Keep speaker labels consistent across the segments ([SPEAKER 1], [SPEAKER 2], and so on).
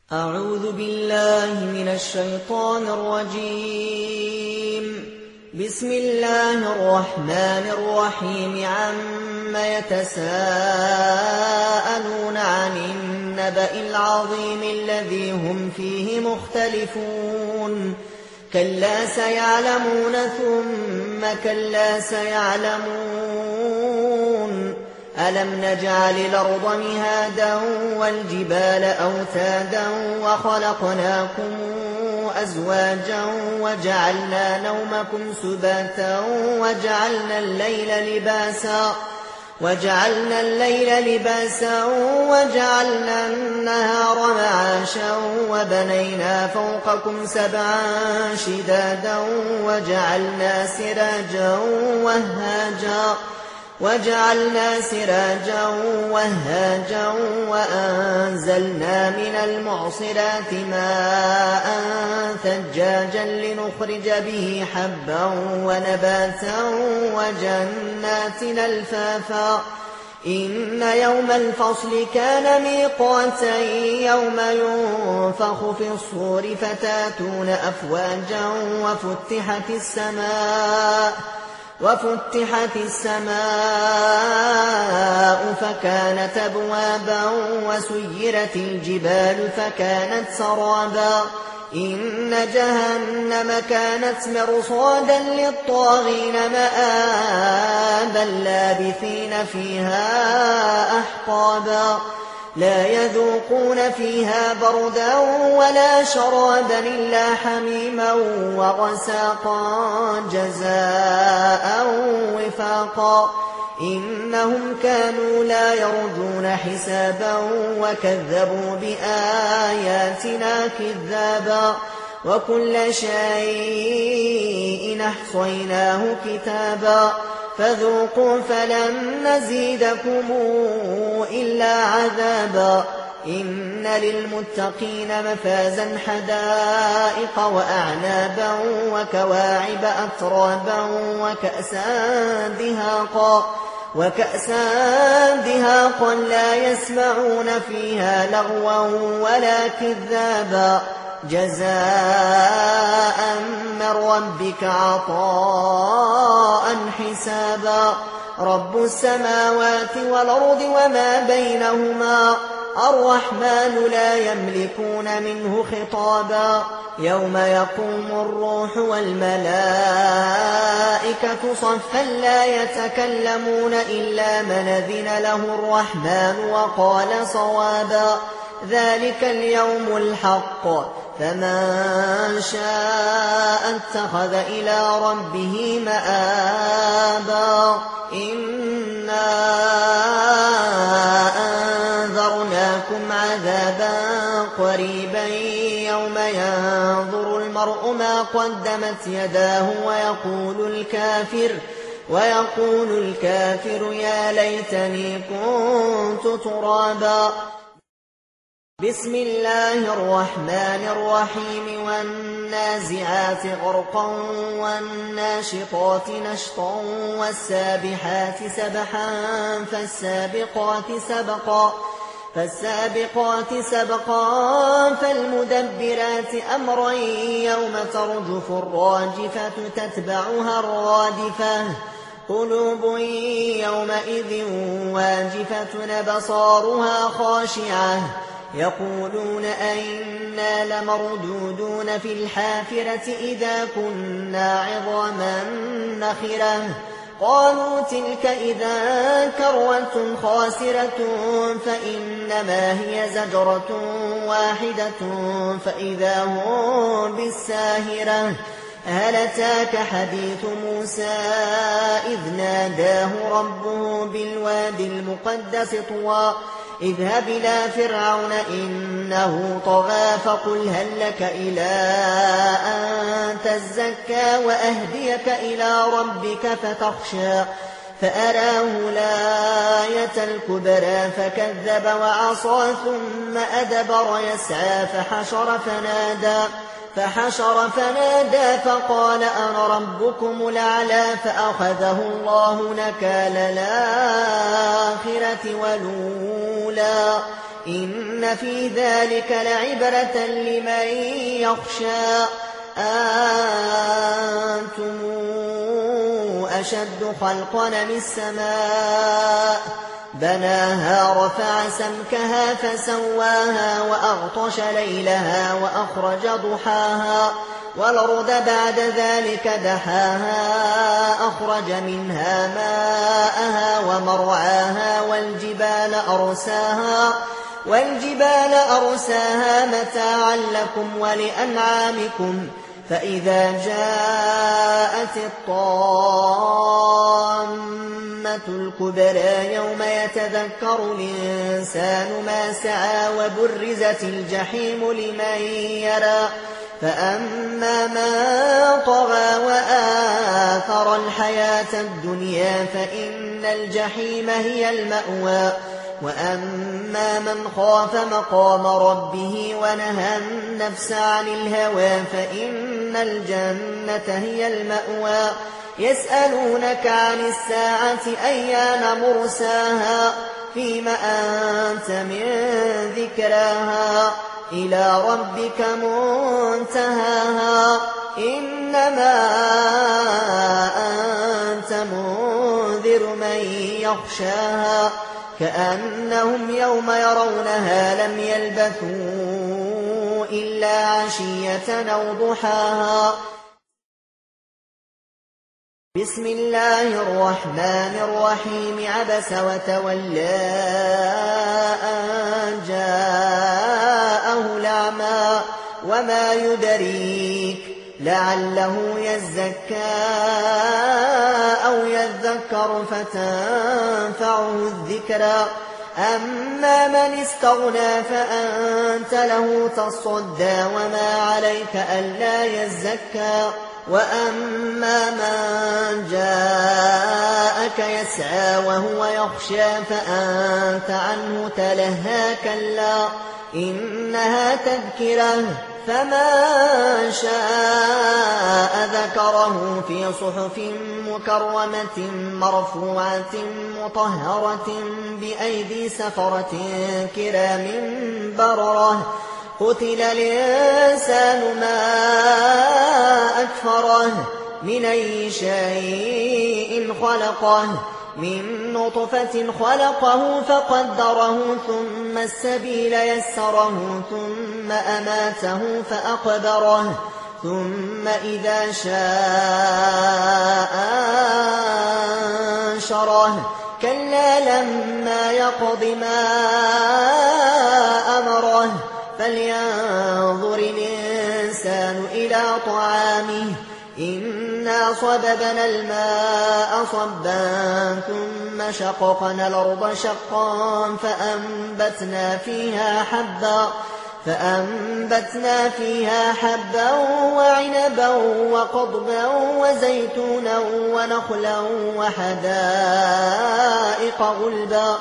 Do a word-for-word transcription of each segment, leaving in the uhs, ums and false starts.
[SPEAKER 1] أعوذ بالله من الشيطان الرجيم. بسم الله الرحمن الرحيم. عم يتساءلون عن النبأ العظيم الذي هم فيه مختلفون. كلا سيعلمون ثم كلا سيعلمون. ألم نجعل الأرض مهادا والجبال أوتادا وخلقناكم أزواجا وجعلنا نومكم سباتا وجعلنا الليل لباسا وجعلنا الليل لباسا وجعلنا النهار معاشا وبنينا فوقكم سبعا شدادا وجعلنا سراجا وهاجا وجعلنا سراجا وهاجا وأنزلنا من المعصرات ماء ثجاجا لنخرج به حبا ونباتا وجنات ألفافا. إن يوم الفصل كان ميقاتا يوم ينفخ في الصور فتاتون أفواجا وفتحت السماء وفتحت السماء فكانت أبوابا وسيرت الجبال فكانت سرابا. إن جهنم كانت مرصادا للطاغين مآبا لابثين فيها أحقابا. لا يذوقون فيها بردا ولا شرابا إلا حميما وغساقا جزاء وفاقا. إنهم كانوا لا يرجون حسابا وكذبوا بآياتنا كذابا. وكل شيء أحصيناه كتابا. فذوقوا فلن نزيدكم إلا عذابا. إن للمتقين مفازا حدائق وأعنابا وكواعب أترابا وكأسا دهاقا وكأسا دهاقا لا يسمعون فيها لغوا ولا كذابا. جزاء من ربك عطاء حسابا. رب السماوات والأرض وما بينهما الرحمن لا يملكون منه خطابا. يوم يقوم الروح والملائكة صفا لا يتكلمون إلا من أذن له الرحمن وقال صوابا. ذلك اليوم الحق فمن شاء اتخذ إلى ربه مآبا. إنا أنذرناكم عذابا قريبا يوم ينظر المرء ما قدمت يداه ويقول الكافر ويقول الكافر يا ليتني كنت ترابا. بسم الله الرحمن الرحيم. والنازعات غرقا والناشطات نشطا والسابحات سبحا فالسابقات سبقا فالسابقات سبقا فالمدبرات أمرا يوم ترجف الراجفة تتبعها الرادفة. قلوب يومئذ واجفة أبصارها خاشعة يقولون أئنا لمردودون في الحافرة إذا كنا عظاما نخرة. قالوا تلك إذا كرة خاسرة فإنما هي زجرة واحدة فإذا هم بالساهرة. هل أتاك حديث موسى إذ ناداه ربه بالوادي المقدس طوى اذهب إلى فرعون إنه طغى فقل هل لك إلى أن تزكى وأهديك إلى ربك فتخشى. فأراه الآية الكبرى فكذب وعصى ثم أدبر يسعى فحشر فنادى فحشر فنادى فقال أنا ربكم الأعلى. فأخذه الله نكال الآخرة والأولى إن في ذلك لعبرة لمن يخشى أنتم أشد خلقا من السماء بناها رفع سمكها فسواها وأغطش ليلها وأخرج ضحاها والأرض بعد ذلك دحاها أخرج منها ماءها ومرعاها والجبال أرساها والجبال أرساها متاعا لكم ولأنعامكم فإذا جاءت الطامة الكبرى يوم يتذكر الإنسان ما سعى وبرزت الجحيم لمن يرى فأما من طغى وآثر الحياة الدنيا فإن الجحيم هي المأوى وأما من خاف مقام ربه ونهى النفس عن الهوى فإن الجنة هي المأوى يسألونك عن الساعة أيان مرساها فيم أنت من ذكراها إلى ربك منتهاها إنما أنت منذر من يخشاها كأنهم يوم يرونها لم يلبثوا إلا عشية أو ضحاها بسم الله الرحمن الرحيم عبس وتولى أن جاءه الأعمى وما يدريك لعله يزكى أو يذكر فتنفعه الذكرى أما من استغنى فأنت له تصدى وما عليك ألا يزكى وأما من جاءك يسعى وهو يخشى فأنت عنه تلهى كلا إنها تذكرة فمن شاء ذكره في صحف مكرمة مرفوعة مطهرة بأيدي سفرة كرام بررة قتل الإنسان ما أكفره من أي شيء خلقه من نطفة خلقه فقدره ثم السبيل يسره ثم أماته فأقبره ثم إذا شاء أنشره كلا لما يقض ما أمره فلينظر الإنسان إلى طعامه إنا صببنا الماء صبا ثم شققنا الأرض شقا فأنبتنا فيها حبا فأنبتنا فيها حبا وعنبا وقضبا وزيتونا ونخلا وحدائق غلبا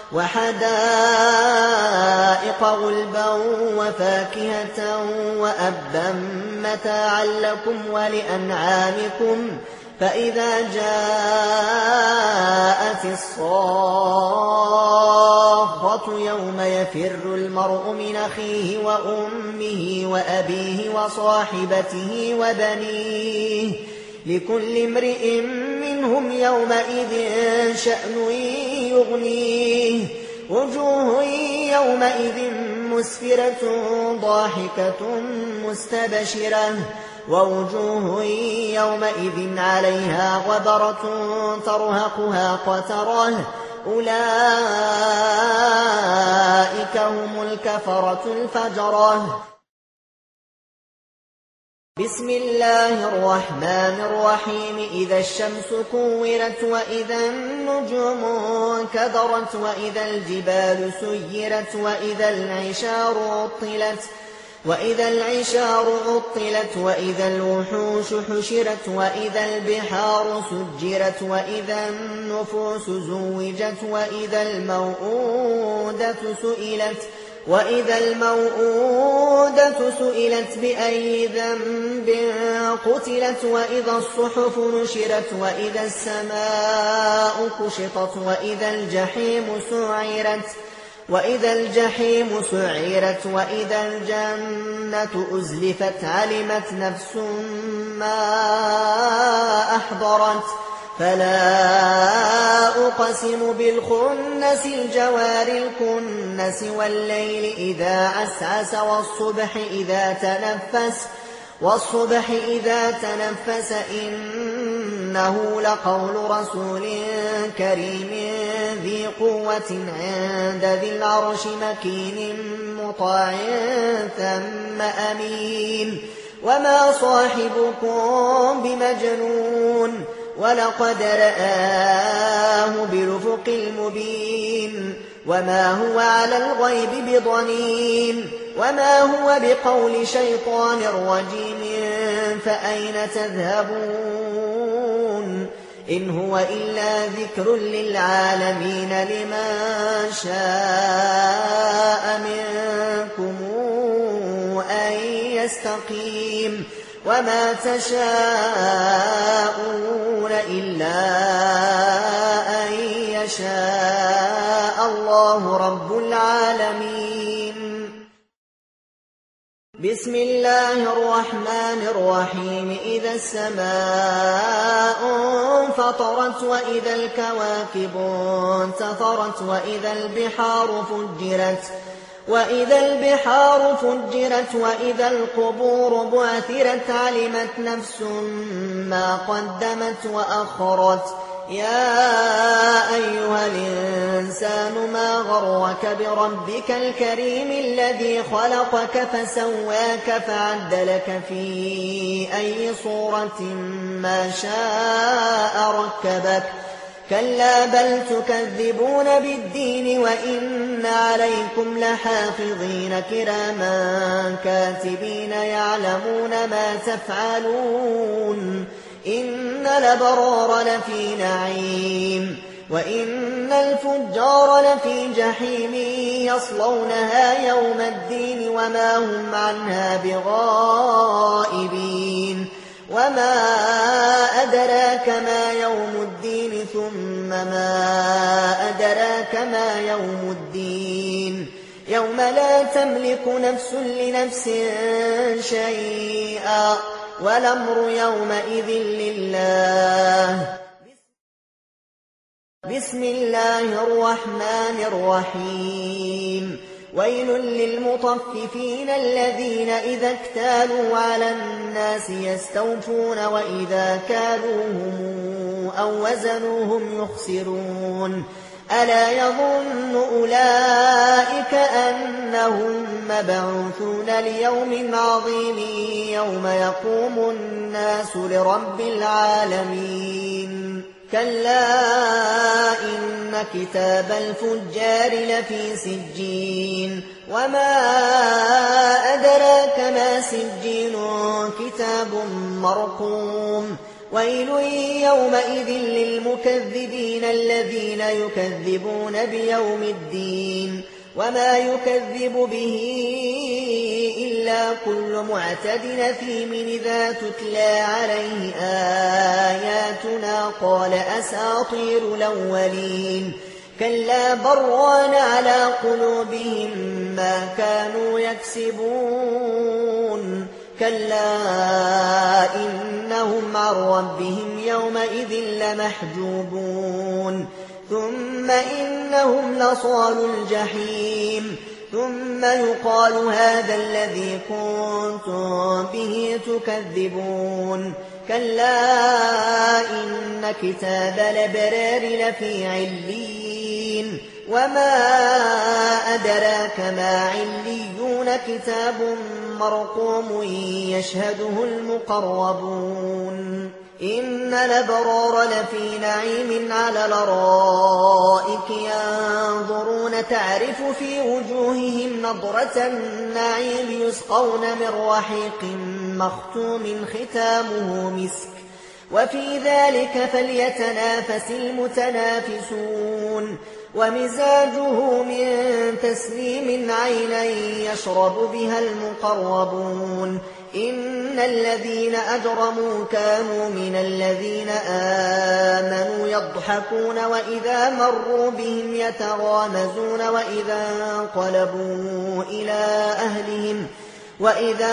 [SPEAKER 1] وحدائق غلبا وفاكهة وأبا متاعا لكم ولأنعامكم فإذا جاءت الصاخة يوم يفر المرء من أخيه وأمه وأبيه وصاحبته وبنيه لكل امرئ منهم يومئذ شأن يغنيه وجوه يومئذ مسفرة ضاحكة مستبشرة ووجوه يومئذ عليها غبرة ترهقها قترة أولئك هم الكفرة الفجرة بسم الله الرحمن الرحيم إذا الشمس كورت وإذا النجوم انكدرت وإذا الجبال سيرت وإذا العشار عطلت وإذا العشار عطلت وإذا الوحوش حشرت وإذا البحار سجرت وإذا النفوس زوجت وإذا الموءودة سئلت وإذا الموءودة سئلت بأي ذنب قتلت وإذا الصحف نشرت وإذا السماء كشطت وإذا الجحيم سعرت وإذا الجحيم سعرت وإذا الجنة أزلفت علمت نفس ما أحضرت فلا أقسم بالخنس الجوار الكنس والليل إذا عسعس والصبح إذا تنفس والصبح إذا تنفس إنه لقول رسول كريم ذي قوة عند ذي العرش مكين مطاع ثم أمين وما صاحبكم بمجنون ولقد رآه بالأفق المبين وما هو على الغيب بضنين وما هو بقول شيطان رجيم فأين تذهبون إن هو إلا ذكر للعالمين لمن شاء منكم أن يستقيم وما تشاءون إلا أن يشاء الله رب العالمين. بسم الله الرحمن الرحيم إذا السماء انفطرت وإذا الكواكب انتثرت وإذا البحار فجرت وإذا البحار فجرت وإذا القبور بعثرت علمت نفس ما قدمت وأخرت يا أيها الإنسان ما غرك بربك الكريم الذي خلقك فسواك فعدلك في أي صورة ما شاء ركبك كلا بل تكذبون بالدين وإن عليكم لحافظين كراما كاتبين يعلمون ما تفعلون إن الأبرار لفي نعيم وإن الفجار لفي جحيم يصلونها يوم الدين وما هم عنها بغائبين وما أدراك ما يوم الدين ثم ما أدراك ما يوم الدين يوم لا تملك نفس لنفس شيئا والأمر يومئذ لله. بسم الله الرحمن الرحيم ويل للمطففين الذين إذا اكتالوا على الناس يستوفون وإذا كالوهم أو وزنوهم يخسرون ألا يظن أولئك أنهم مبعوثون ليوم عظيم يوم يقوم الناس لرب العالمين كلا إن كتاب الفجار لفي سجين وما أدراك ما سجين كتاب مرقوم ويل يومئذ للمكذبين الذين يكذبون بيوم الدين وما يكذب به إلا كل معتد أثيم إذا تتلى عليه آياتنا قال أساطير الأولين كلا بران على قلوبهم ما كانوا يكسبون كلا إنهم عن ربهم يومئذ لمحجوبون ثم إنهم لصالو الجحيم ثم يقال هذا الذي كنتم به تكذبون كلا إن كتاب الأبرار لفي عليين وما أدراك ما عليون كتاب مرقوم يشهده المقربون إن الأبرار لفي نعيم على الأرائك ينظرون تعرف في وجوههم نضرة النعيم يسقون من رحيق مختوم ختامه مسك وفي ذلك فليتنافس المتنافسون ومزاجه من تسنيم عينا يشرب بها المقربون إن الذين أجرموا كانوا من الذين آمنوا يضحكون وإذا مروا بهم يتغامزون وإذا انقلبوا إلى أهلهم وإذا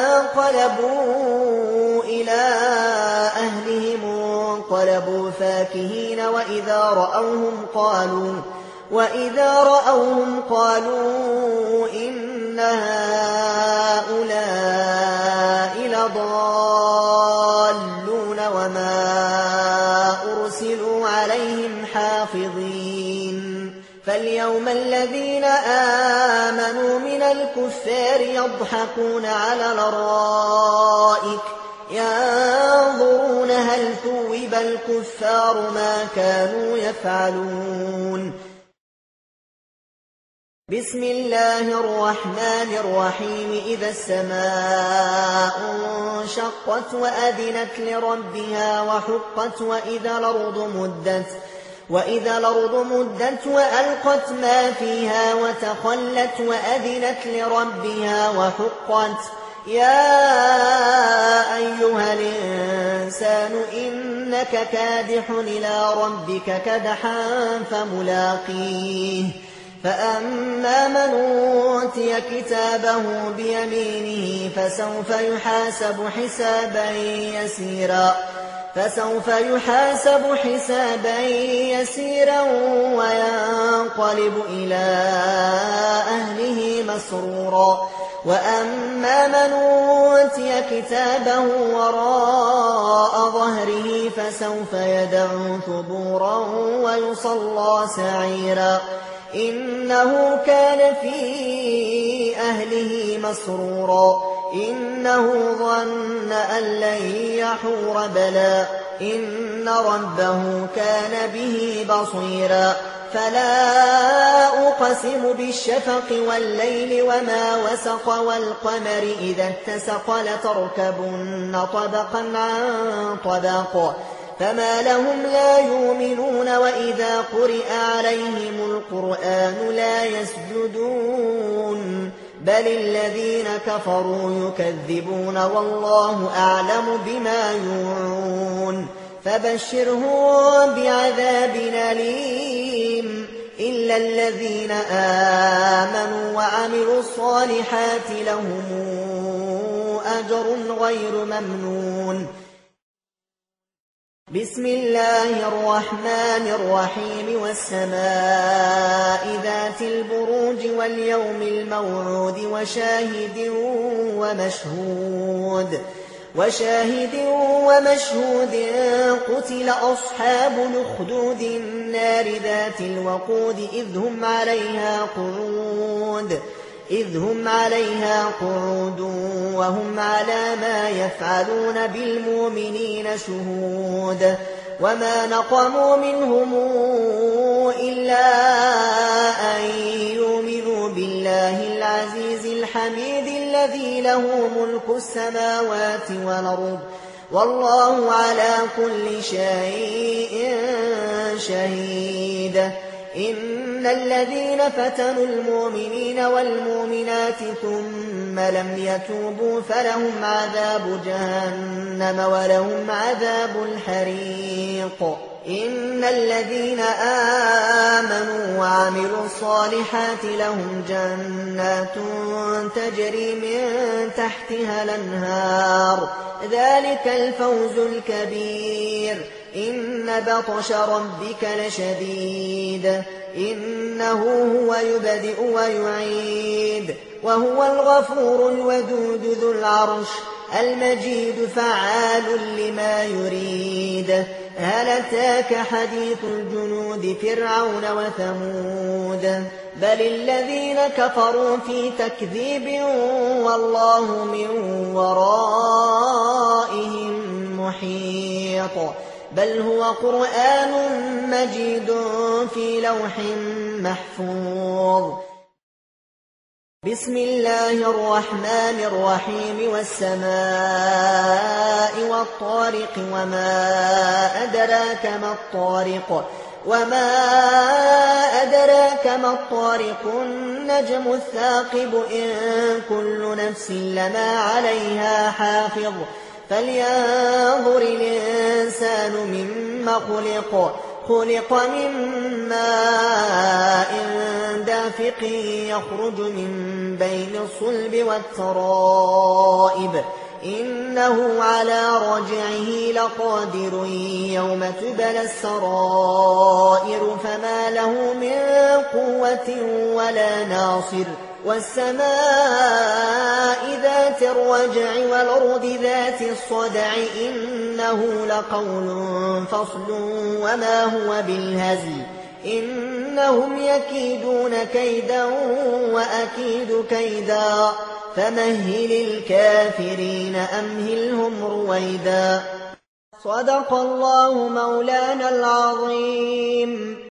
[SPEAKER 1] انقلبوا إلى أهلهم انقلبوا فاكهين وإذا رأوهم قالوا وإذا رأوهم قالوا إن هؤلاء لضالون وما أرسلوا عليهم حافظين فاليوم الذين آمنوا من الكفار يضحكون على الأرائك ينظرون هل ثوب الكفار ما كانوا يفعلون بسم الله الرحمن الرحيم إذا السماء انشقت وأذنت لربها وحقت وإذا الأرض مدت وإذا الأرض مدت وألقت ما فيها وتخلت وأذنت لربها وحقت يا أيها الإنسان إنك كادح إلى ربك كدحا فملاقيه فأما من أوتي كتابه بيمينه فسوف يحاسب حسابا يسيرا فسوف يحاسب حسابا يسيرا وينقلب إلى أهله مسرورا وأما من أوتي كتابه وراء ظهره فسوف يدعو ثبورا ويصلى سعيرا إنه كان في أهله مسرورا إنه ظن أن لن يحور بلى إن ربه كان به بصيرا فلا أقسم بالشفق والليل وما وسق والقمر إذا اتسق لتركبن طبقا عن طبق فما لهم لا يؤمنون وإذا قرئ عليهم القرآن لا يسجدون بل الذين كفروا يكذبون والله أعلم بما يوعون فبشرهم بعذاب أليم إلا الذين آمنوا وعملوا الصالحات لهم أجر غير ممنون بسم الله الرحمن الرحيم والسماء ذات البروج واليوم الموعود وشاهد ومشهود وشاهد ومشهود قتل أصحاب الأخدود النار ذات الوقود إذ هم عليها قعود إذ هم عليها قعود وهم على ما يفعلون بالمؤمنين شهود وما نقموا منهم إلا أن يؤمنوا بالله العزيز الحميد الذي له ملك السماوات والأرض والله على كل شيء شهيد إن الذين فتنوا المؤمنين والمؤمنات ثم لم يتوبوا فلهم عذاب جهنم ولهم عذاب الحريق إن الذين آمنوا وعملوا الصالحات لهم جنات تجري من تحتها الأنهار ذلك الفوز الكبير إن بطش ربك لشديد إنه هو يبدئ ويعيد وهو الغفور الودود ذو العرش المجيد فعال لما يريد هل أتاك حديث الجنود فرعون وثمود بل الذين كفروا في تكذيب والله من ورائهم محيط بل هو قرآن مجيد في لوح محفوظ بسم الله الرحمن الرحيم والسماء والطارق وما أدراك ما الطارق وما أدراك ما الطارق النجم الثاقب إن كل نفس لما عليها حافظ فلينظر الإنسان مما خلق خلق من ماء دافق يخرج من بين الصلب والترائب إنه على رجعه لقادر يوم تبلى السرائر فما له من قوة ولا ناصر والسماء ذات الرجع والأرض ذات الصدع إنه لقول فصل وما هو بالهزل إنهم يكيدون كيدا وأكيد كيدا فمهل الكافرين أمهلهم رويدا صدق الله مولانا العظيم.